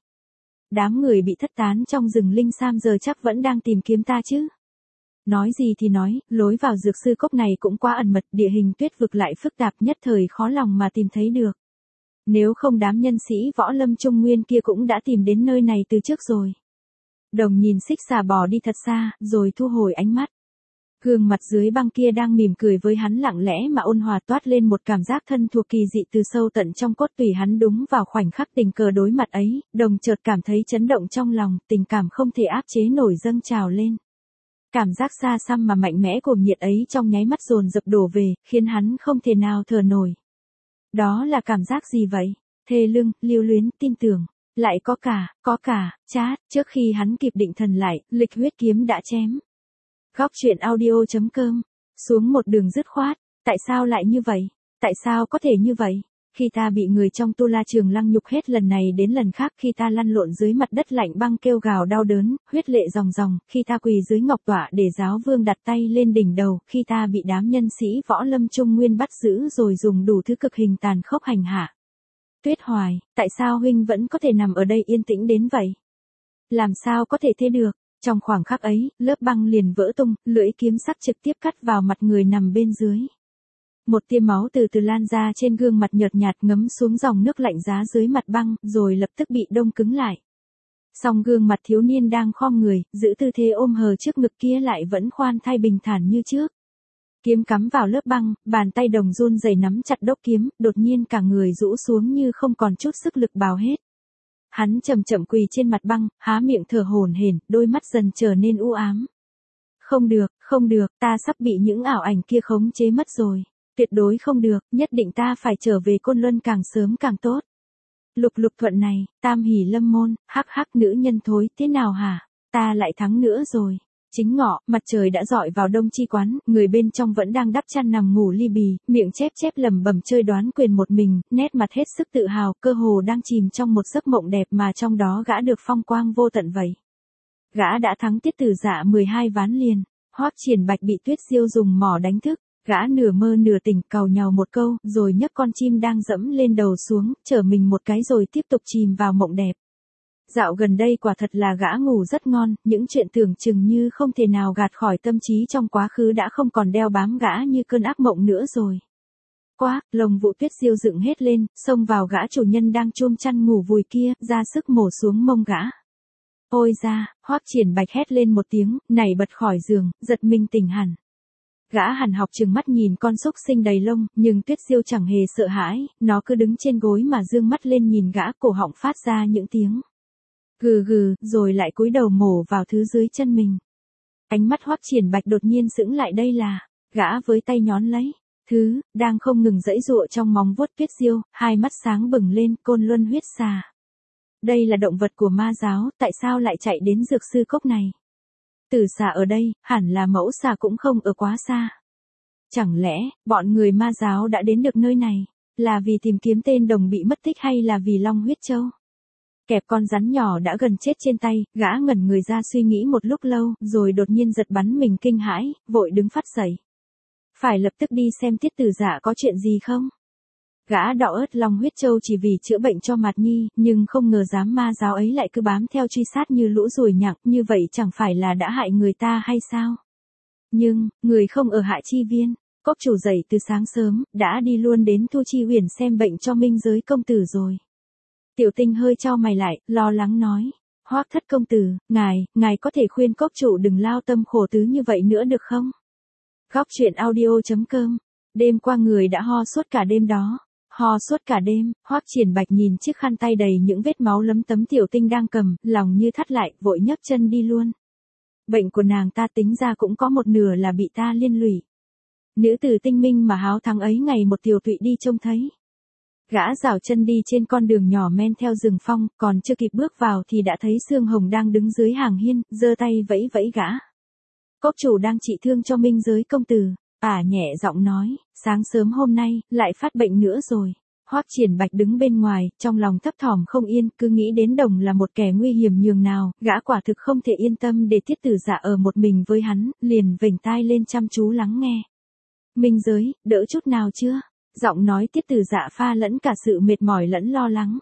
A: Đám người bị thất tán trong rừng Linh Sam giờ chắc vẫn đang tìm kiếm ta chứ. Nói gì thì nói, lối vào dược sư cốc này cũng quá ẩn mật, địa hình tuyết vực lại phức tạp, nhất thời khó lòng mà tìm thấy được. Nếu không đám nhân sĩ võ lâm trung nguyên kia cũng đã tìm đến nơi này từ trước rồi. Đồng nhìn xích xà bò đi thật xa, rồi thu hồi ánh mắt. Gương mặt dưới băng kia đang mỉm cười với hắn lặng lẽ mà ôn hòa, toát lên một cảm giác thân thuộc kỳ dị từ sâu tận trong cốt tủy hắn. Đúng vào khoảnh khắc tình cờ đối mặt ấy, Đồng chợt cảm thấy chấn động trong lòng, tình cảm không thể áp chế nổi dâng trào lên. Cảm giác xa xăm mà mạnh mẽ cuồng nhiệt ấy trong nháy mắt dồn dập đổ về, khiến hắn không thể nào thở nổi. Đó là cảm giác gì vậy? Thê lương, lưu luyến, tin tưởng. Lại có cả, chát. Trước khi hắn kịp định thần lại, lịch huyết kiếm đã chém. Góc truyện audio.com. Xuống một đường dứt khoát. Tại sao lại như vậy? Tại sao có thể như vậy? Khi ta bị người trong Tu La Trường lăng nhục hết lần này đến lần khác, khi ta lăn lộn dưới mặt đất lạnh băng kêu gào đau đớn, huyết lệ ròng ròng, khi ta quỳ dưới ngọc tọa để giáo vương đặt tay lên đỉnh đầu, khi ta bị đám nhân sĩ võ lâm trung nguyên bắt giữ rồi dùng đủ thứ cực hình tàn khốc hành hạ. Tuyết Hoài, tại sao huynh vẫn có thể nằm ở đây yên tĩnh đến vậy? Làm sao có thể thế được? Trong khoảng khắc ấy, lớp băng liền vỡ tung, lưỡi kiếm sắc trực tiếp cắt vào mặt người nằm bên dưới. Một tia máu từ từ lan ra trên gương mặt nhợt nhạt, ngấm xuống dòng nước lạnh giá dưới mặt băng, rồi lập tức bị đông cứng lại. Song gương mặt thiếu niên đang khom người, giữ tư thế ôm hờ trước ngực kia lại vẫn khoan thai bình thản như trước. Kiếm cắm vào lớp băng, bàn tay đồng run rẩy nắm chặt đốc kiếm, đột nhiên cả người rũ xuống như không còn chút sức lực bào hết. Hắn chậm chậm quỳ trên mặt băng, há miệng thở hổn hển, đôi mắt dần trở nên u ám. Không được, ta sắp bị những ảo ảnh kia khống chế mất rồi. Tuyệt đối không được, nhất định ta phải trở về Côn Luân càng sớm càng tốt. Lục Lục Thuận này, Tam Hỷ Lâm Môn, hắc hắc nữ nhân thối, thế nào hả? Ta lại thắng nữa rồi. Chính ngọ, mặt trời đã dọi vào Đông Chi quán, người bên trong vẫn đang đắp chăn nằm ngủ li bì, miệng chép chép lẩm bẩm chơi đoán quyền một mình, nét mặt hết sức tự hào, cơ hồ đang chìm trong một giấc mộng đẹp mà trong đó gã được phong quang vô tận vậy. Gã đã thắng Tiết Tử Dạ 12 ván liền. Hoắc Triển Bạch bị Tuyết Diêu dùng mỏ đánh thức, gã nửa mơ nửa tỉnh càu nhàu một câu, rồi nhấc con chim đang dẫm lên đầu xuống, trở mình một cái rồi tiếp tục chìm vào mộng đẹp. Dạo gần đây quả thật là gã ngủ rất ngon, những chuyện tưởng chừng như không thể nào gạt khỏi tâm trí trong quá khứ đã không còn đeo bám gã như cơn ác mộng nữa rồi. Quá, lồng vụ Tuyết Diêu dựng hết lên, xông vào gã chủ nhân đang chôm chăn ngủ vùi kia, ra sức mổ xuống mông gã. Ôi da, Hoắc Triển Bạch hét lên một tiếng, nảy bật khỏi giường, giật mình tỉnh hẳn. Gã hằn học trừng mắt nhìn con súc sinh đầy lông, nhưng Tuyết Diêu chẳng hề sợ hãi, nó cứ đứng trên gối mà dương mắt lên nhìn gã, cổ họng phát ra những tiếng gừ gừ, rồi lại cúi đầu mổ vào thứ dưới chân mình. Ánh mắt Hoắc Triển Bạch đột nhiên sững lại, đây là, gã với tay nhón lấy thứ đang không ngừng giãy giụa trong móng vuốt Tuyết Diêu, hai mắt sáng bừng lên, Côn Luân huyết xà. Đây là động vật của ma giáo, tại sao lại chạy đến dược sư cốc này? Tử xà ở đây, hẳn là mẫu xà cũng không ở quá xa. Chẳng lẽ, bọn người ma giáo đã đến được nơi này, là vì tìm kiếm tên đồng bị mất tích hay là vì Long huyết châu? Kẹp con rắn nhỏ đã gần chết trên tay, gã ngẩn người ra suy nghĩ một lúc lâu, rồi đột nhiên giật bắn mình kinh hãi, vội đứng phát dậy. Phải lập tức đi xem Tiết Tử Dạ có chuyện gì không? Gã đọ ớt Long huyết châu chỉ vì chữa bệnh cho Mạt Nhi, nhưng không ngờ dám ma giáo ấy lại cứ bám theo truy sát như lũ ruồi nhặng, như vậy chẳng phải là đã hại người ta hay sao? Nhưng, người không ở Hạ Chi Viên, cốc chủ dậy từ sáng sớm, đã đi luôn đến Thu Chi Huyền xem bệnh cho Minh Giới công tử rồi. Tiểu Tinh hơi chau mày lại, lo lắng nói, Hoắc thất công tử, ngài có thể khuyên cốc chủ đừng lao tâm khổ tứ như vậy nữa được không? Góc truyện audio.com. Đêm qua người đã ho suốt cả đêm đó. Ho suốt cả đêm, Hoắc Triển Bạch nhìn chiếc khăn tay đầy những vết máu lấm tấm Tiểu Tinh đang cầm, lòng như thắt lại, vội nhấc chân đi luôn. Bệnh của nàng ta tính ra cũng có một nửa là bị ta liên lụy. Nữ tử tinh minh mà háo thắng ấy ngày một Tiểu Tụy đi trông thấy. Gã rảo chân đi trên con đường nhỏ men theo rừng phong, còn chưa kịp bước vào thì đã thấy Sương Hồng đang đứng dưới hàng hiên, giơ tay vẫy vẫy gã. Cốc chủ đang trị thương cho Minh Giới công tử. Nhẹ giọng nói, sáng sớm hôm nay, lại phát bệnh nữa rồi. Hoắc Triển Bạch đứng bên ngoài, trong lòng thấp thỏm không yên, cứ nghĩ đến đồng là một kẻ nguy hiểm nhường nào, gã quả thực không thể yên tâm để Tiết Tử Dạ ở một mình với hắn, liền vểnh tai lên chăm chú lắng nghe. Minh Giới, đỡ chút nào chưa? Giọng nói Tiết Tử Dạ pha lẫn cả sự mệt mỏi lẫn lo lắng.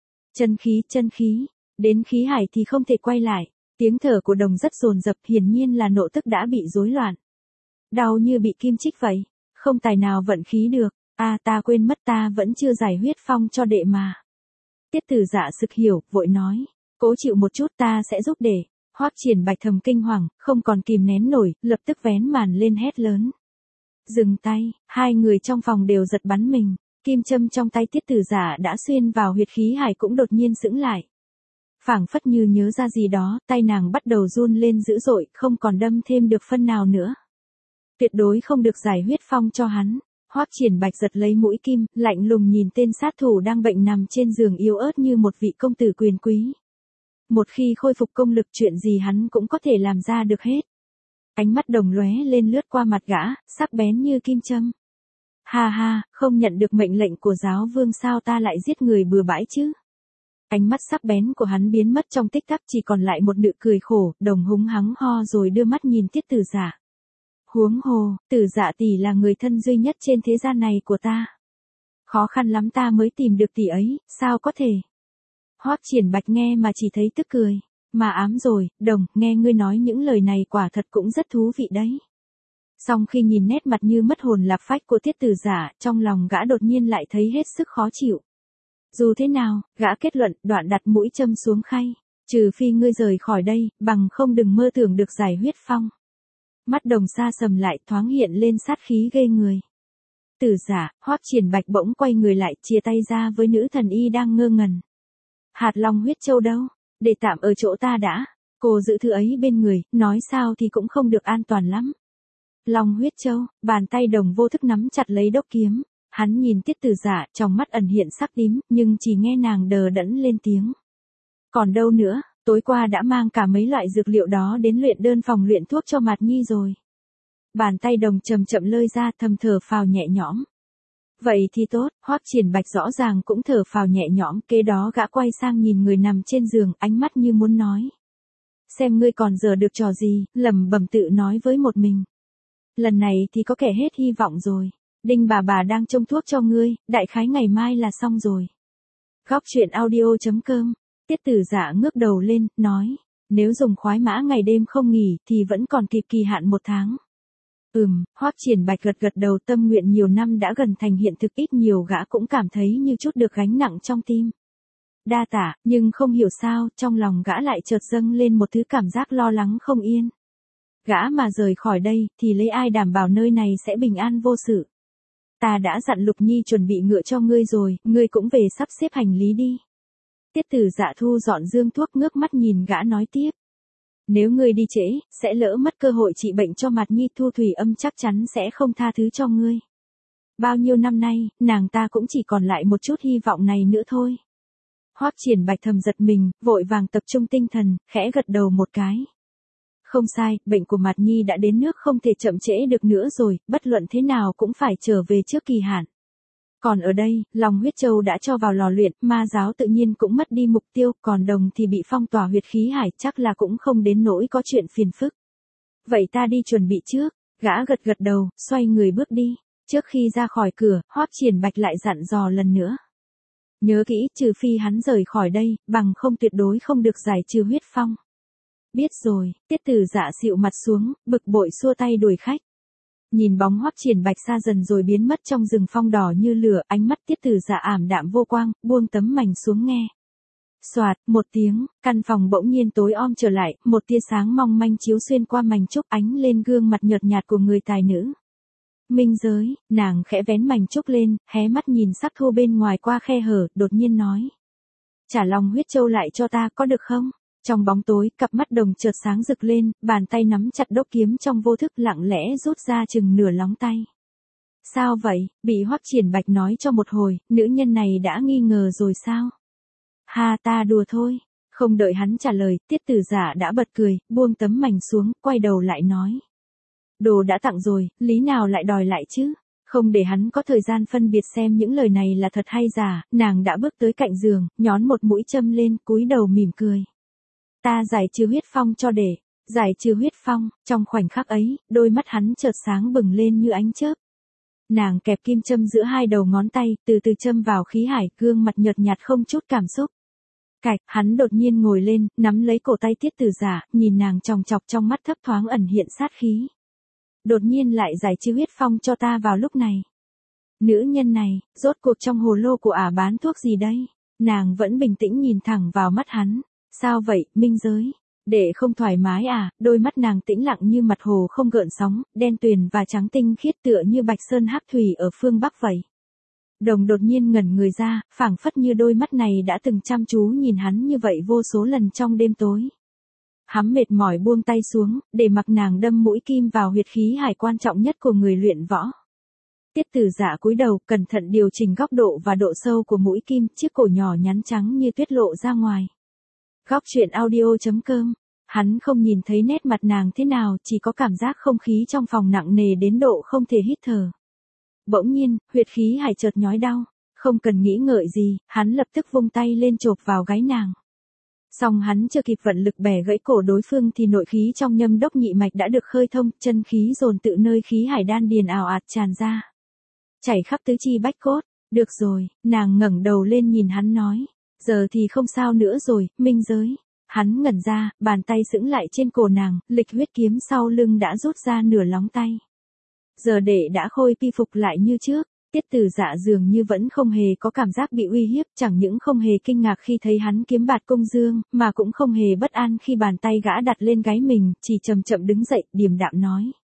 A: Chân khí, đến khí hải thì không thể quay lại. Tiếng thở của đồng rất dồn dập, hiển nhiên là nộ tức đã bị rối loạn. Đau như bị kim chích vậy, không tài nào vận khí được. Ta quên mất ta vẫn chưa giải huyết phong cho đệ mà. Tiết Tử Dạ sực hiểu, vội nói, cố chịu một chút ta sẽ giúp đệ. Hoắc Triển Bạch thầm kinh hoàng, không còn kìm nén nổi, lập tức vén màn lên hét lớn. Dừng tay, hai người trong phòng đều giật bắn mình, kim châm trong tay Tiết Tử Dạ đã xuyên vào huyệt khí hải cũng đột nhiên sững lại. Phảng phất như nhớ ra gì đó, tay nàng bắt đầu run lên dữ dội, không còn đâm thêm được phân nào nữa. Tuyệt đối không được giải huyết phong cho hắn. Hoắc Triển Bạch giật lấy mũi kim, lạnh lùng nhìn tên sát thủ đang bệnh nằm trên giường yếu ớt như một vị công tử quyền quý. Một khi khôi phục công lực, chuyện gì hắn cũng có thể làm ra được hết. Ánh mắt đồng lóe lên lướt qua mặt gã, sắc bén như kim châm. Ha, không nhận được mệnh lệnh của giáo vương sao ta lại giết người bừa bãi chứ? Ánh mắt sắc bén của hắn biến mất trong tích tắc, chỉ còn lại một nụ cười khổ, đồng húng hắng ho rồi đưa mắt nhìn Tiết Tử Dạ. Huống hồ, Tử Dạ tỷ là người thân duy nhất trên thế gian này của ta. Khó khăn lắm ta mới tìm được tỷ ấy, sao có thể? Hoắc Triển Bạch nghe mà chỉ thấy tức cười. Mà ám rồi, đồng, nghe ngươi nói những lời này quả thật cũng rất thú vị đấy. Song khi nhìn nét mặt như mất hồn lạc phách của Tiết Tử Dạ, trong lòng gã đột nhiên lại thấy hết sức khó chịu. Dù thế nào, gã kết luận, đoạn đặt mũi châm xuống khay. Trừ phi ngươi rời khỏi đây, bằng không đừng mơ tưởng được giải huyết phong. Mắt Đồng xa sầm lại, thoáng hiện lên sát khí ghê người. Tử Giả, Hoắc Triển Bạch bỗng quay người lại, chia tay ra với nữ thần y đang ngơ ngẩn. Hạt Long huyết châu đâu? Để tạm ở chỗ ta đã. Cô giữ thứ ấy bên người, nói sao thì cũng không được an toàn lắm. Long huyết châu, bàn tay Đồng vô thức nắm chặt lấy đốc kiếm. Hắn nhìn Tiết Tử Giả, trong mắt ẩn hiện sắc tím, nhưng chỉ nghe nàng đờ đẫn lên tiếng. Còn đâu nữa, tối qua đã mang cả mấy loại dược liệu đó đến luyện đơn phòng luyện thuốc cho Mạt Nhi rồi. Bàn tay Đồng chậm chậm lơi ra, thầm thở phào nhẹ nhõm. Vậy thì tốt, Hoắc Triển Bạch rõ ràng cũng thở phào nhẹ nhõm, kế đó gã quay sang nhìn người nằm trên giường, ánh mắt như muốn nói. Xem ngươi còn giờ được trò gì, lẩm bẩm tự nói với một mình. Lần này thì có kẻ hết hy vọng rồi. Đinh bà đang trông thuốc cho ngươi, đại khái ngày mai là xong rồi. Góc truyện audio.com. Tiết Tử Giả ngước đầu lên, nói. Nếu dùng khoái mã ngày đêm không nghỉ thì vẫn còn kịp kỳ hạn 1 tháng. Hoắc Triển Bạch gật đầu, tâm nguyện nhiều năm đã gần thành hiện thực, ít nhiều gã cũng cảm thấy như chút được gánh nặng trong tim. Đa tạ, nhưng không hiểu sao, trong lòng gã lại chợt dâng lên một thứ cảm giác lo lắng không yên. Gã mà rời khỏi đây, thì lấy ai đảm bảo nơi này sẽ bình an vô sự. Ta đã dặn Lục Nhi chuẩn bị ngựa cho ngươi rồi, ngươi cũng về sắp xếp hành lý đi. Tiết Tử Dạ thu dọn dương thuốc, ngước mắt nhìn gã nói tiếp. Nếu ngươi đi trễ, sẽ lỡ mất cơ hội trị bệnh cho Mạt Nhi, Thu Thủy Âm chắc chắn sẽ không tha thứ cho ngươi. Bao nhiêu năm nay, nàng ta cũng chỉ còn lại một chút hy vọng này nữa thôi. Hoắc Triển Bạch thầm giật mình, vội vàng tập trung tinh thần, khẽ gật đầu một cái. Không sai, bệnh của Mạt Nhi đã đến nước không thể chậm trễ được nữa rồi, bất luận thế nào cũng phải trở về trước kỳ hạn. Còn ở đây, Long huyết châu đã cho vào lò luyện, ma giáo tự nhiên cũng mất đi mục tiêu, còn Đồng thì bị phong tỏa huyệt khí hải, chắc là cũng không đến nỗi có chuyện phiền phức. Vậy ta đi chuẩn bị trước, gã gật đầu, xoay người bước đi. Trước khi ra khỏi cửa, Hoắc Triển Bạch lại dặn dò lần nữa. Nhớ kỹ, trừ phi hắn rời khỏi đây, bằng không tuyệt đối không được giải trừ huyết phong. Biết rồi, Tiết Tử Dạ xịu mặt xuống, bực bội xua tay đuổi khách. Nhìn bóng Hoắc Triển Bạch xa dần rồi biến mất trong rừng phong đỏ như lửa, ánh mắt Tiết Tử Dạ ảm đạm vô quang, buông tấm mành xuống nghe. Soạt, một tiếng, căn phòng bỗng nhiên tối om trở lại, một tia sáng mong manh chiếu xuyên qua mành trúc, ánh lên gương mặt nhợt nhạt của người tài nữ. Minh Giới, nàng khẽ vén mành trúc lên, hé mắt nhìn sắc thu bên ngoài qua khe hở, đột nhiên nói. Trả Long huyết châu lại cho ta có được không? Trong bóng tối, cặp mắt Đồng chợt sáng rực lên, bàn tay nắm chặt đốc kiếm trong vô thức, lặng lẽ rút ra chừng nửa lóng tay. Sao vậy, bị Hoắc Triển Bạch nói cho một hồi, nữ nhân này đã nghi ngờ rồi sao? Ha, ta đùa thôi. Không đợi hắn trả lời, Tiết Tử Giả đã bật cười, buông tấm mành xuống, quay đầu lại nói. Đồ đã tặng rồi, lý nào lại đòi lại chứ? Không để hắn có thời gian phân biệt xem những lời này là thật hay giả, nàng đã bước tới cạnh giường, nhón một mũi châm lên, cúi đầu mỉm cười. Ta giải trừ huyết phong cho để. Giải trừ huyết phong, trong khoảnh khắc ấy, đôi mắt hắn chợt sáng bừng lên như ánh chớp. Nàng kẹp kim châm giữa hai đầu ngón tay, từ từ châm vào khí hải, gương mặt nhợt nhạt không chút cảm xúc. Cạch, hắn đột nhiên ngồi lên, nắm lấy cổ tay Tiết Tử Giả, nhìn nàng chòng chọc, trong mắt thấp thoáng ẩn hiện sát khí. Đột nhiên lại giải trừ huyết phong cho ta vào lúc này. Nữ nhân này, rốt cuộc trong hồ lô của ả bán thuốc gì đây? Nàng vẫn bình tĩnh nhìn thẳng vào mắt hắn. Sao vậy, Minh Giới? Để không thoải mái à? Đôi mắt nàng tĩnh lặng như mặt hồ không gợn sóng, đen tuyền và trắng tinh khiết tựa như bạch sơn hắc thủy ở phương Bắc vậy. Đồng đột nhiên ngẩn người ra, phảng phất như đôi mắt này đã từng chăm chú nhìn hắn như vậy vô số lần trong đêm tối. Hắn mệt mỏi buông tay xuống, để mặc nàng đâm mũi kim vào huyệt khí hải quan trọng nhất của người luyện võ. Tiết Tử Dạ cúi đầu, cẩn thận điều chỉnh góc độ và độ sâu của mũi kim, chiếc cổ nhỏ nhắn trắng như tuyết lộ ra ngoài. Góc truyện audio.com. Hắn không nhìn thấy nét mặt nàng thế nào, chỉ có cảm giác không khí trong phòng nặng nề đến độ không thể hít thở. Bỗng nhiên, huyệt khí hải chợt nhói đau, không cần nghĩ ngợi gì, hắn lập tức vung tay lên chộp vào gáy nàng. Song hắn chưa kịp vận lực bẻ gãy cổ đối phương thì nội khí trong Nhâm Đốc nhị mạch đã được khơi thông, chân khí dồn tự nơi khí hải đan điền ào ạt tràn ra, chảy khắp tứ chi bách cốt. Được rồi, nàng ngẩng đầu lên nhìn hắn nói. Giờ thì không sao nữa rồi, Minh Giới. Hắn ngẩn ra, bàn tay sững lại trên cổ nàng, lịch huyết kiếm sau lưng đã rút ra nửa lóng tay. Giờ đệ đã khôi pi phục lại như trước, Tiết Tử Dạ dường như vẫn không hề có cảm giác bị uy hiếp, chẳng những không hề kinh ngạc khi thấy hắn kiếm bạt công dương, mà cũng không hề bất an khi bàn tay gã đặt lên gáy mình, chỉ chậm chậm đứng dậy, điềm đạm nói.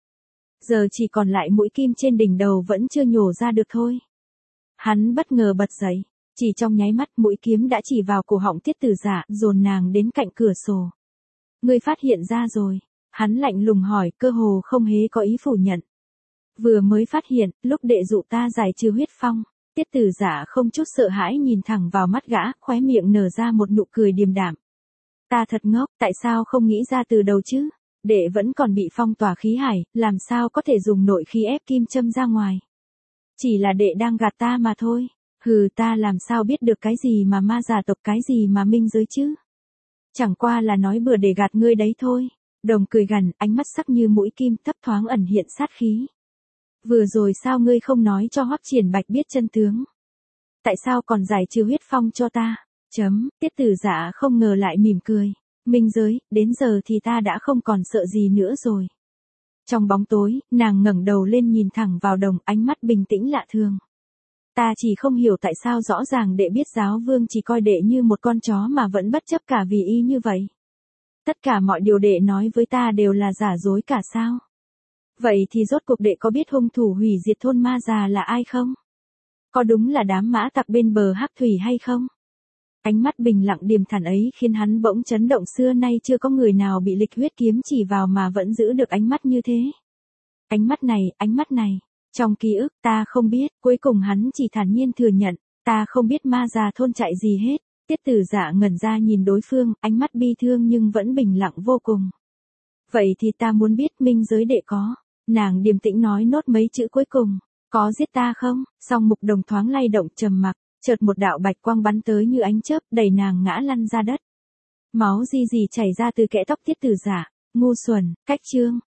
A: Giờ chỉ còn lại mũi kim trên đỉnh đầu vẫn chưa nhổ ra được thôi. Hắn bất ngờ bật dậy, chỉ trong nháy mắt mũi kiếm đã chỉ vào cổ họng Tiết Tử Dạ, dồn nàng đến cạnh cửa sổ. Ngươi phát hiện ra rồi, hắn lạnh lùng hỏi, cơ hồ không hề có ý phủ nhận. Vừa mới phát hiện, lúc đệ dụ ta giải trừ huyết phong. Tiết Tử Dạ không chút sợ hãi nhìn thẳng vào mắt gã, khóe miệng nở ra một nụ cười điềm đạm. Ta thật ngốc, tại sao không nghĩ ra từ đầu chứ? Đệ vẫn còn bị phong tỏa khí hải, làm sao có thể dùng nội khí ép kim châm ra ngoài? Chỉ là đệ đang gạt ta mà thôi. Hừ, ta làm sao biết được cái gì mà ma giả tộc, cái gì mà minh giới chứ? Chẳng qua là nói bừa để gạt ngươi đấy thôi. Đồng cười gằn, ánh mắt sắc như mũi kim, thấp thoáng ẩn hiện sát khí. Vừa rồi sao ngươi không nói cho Hoắc Triển Bạch biết chân tướng? Tại sao còn giải trừ huyết phong cho ta? Tiết Tử Dạ không ngờ lại mỉm cười. Minh giới, đến giờ thì ta đã không còn sợ gì nữa rồi. Trong bóng tối, nàng ngẩng đầu lên nhìn thẳng vào Đồng, ánh mắt bình tĩnh lạ thường. Ta chỉ không hiểu tại sao rõ ràng đệ biết giáo vương chỉ coi đệ như một con chó mà vẫn bất chấp cả vì y như vậy. Tất cả mọi điều đệ nói với ta đều là giả dối cả sao? Vậy thì rốt cuộc đệ có biết hung thủ hủy diệt thôn ma già là ai không? Có đúng là đám mã tặc bên bờ Hắc Thủy hay không? Ánh mắt bình lặng điềm thản ấy khiến hắn bỗng chấn động, xưa nay chưa có người nào bị lịch huyết kiếm chỉ vào mà vẫn giữ được ánh mắt như thế. Ánh mắt này, trong ký ức ta không biết, cuối cùng hắn chỉ thản nhiên thừa nhận, ta không biết ma già thôn chạy gì hết. Tiết Tử Dạ ngẩn ra nhìn đối phương, ánh mắt bi thương nhưng vẫn bình lặng vô cùng. Vậy thì ta muốn biết minh giới đệ có. Nàng điềm tĩnh nói nốt mấy chữ cuối cùng. Có giết ta không? Song Mục Đồng thoáng lay động trầm mặc, chợt một đạo bạch quang bắn tới như ánh chớp, đẩy nàng ngã lăn ra đất. Máu ri rì chảy ra từ kẽ tóc Tiết Tử Dạ. Ngu xuẩn, cách chương.